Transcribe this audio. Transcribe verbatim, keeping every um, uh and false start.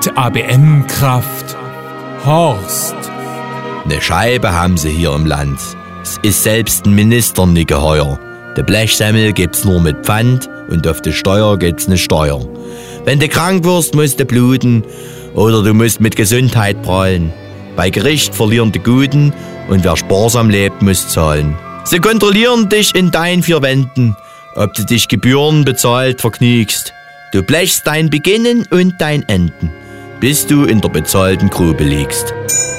mit A B M-Kraft. Horst. Ne Scheibe haben sie hier im Land. Es ist selbst ein Minister nicht geheuer. Der Blechsemmel gibt's nur mit Pfand und auf die Steuer gibt's ne Steuer. Wenn du krank wirst, musst du bluten oder du musst mit Gesundheit prahlen. Bei Gericht verlieren die Guten und wer sparsam lebt, muss zahlen. Sie kontrollieren dich in deinen vier Wänden, ob du dich Gebühren bezahlt vergnügst. Du blechst dein Beginnen und dein Enden, bis du in der bezahlten Grube liegst.